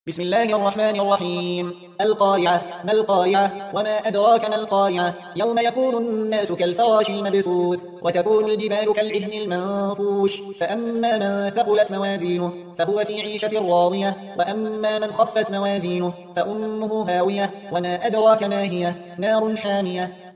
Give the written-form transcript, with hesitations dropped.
بسم الله الرحمن الرحيم. القارعة. ما القارعة؟ وما أدراك ما القارعة؟ يوم يكون الناس كالفراش المبثوث وتكون الجبال كالعهن المنفوش فأما من ثقلت موازينه فهو في عيشة راضية وأما من خفت موازينه فأمه هاوية وما أدراك ما هي نار حامية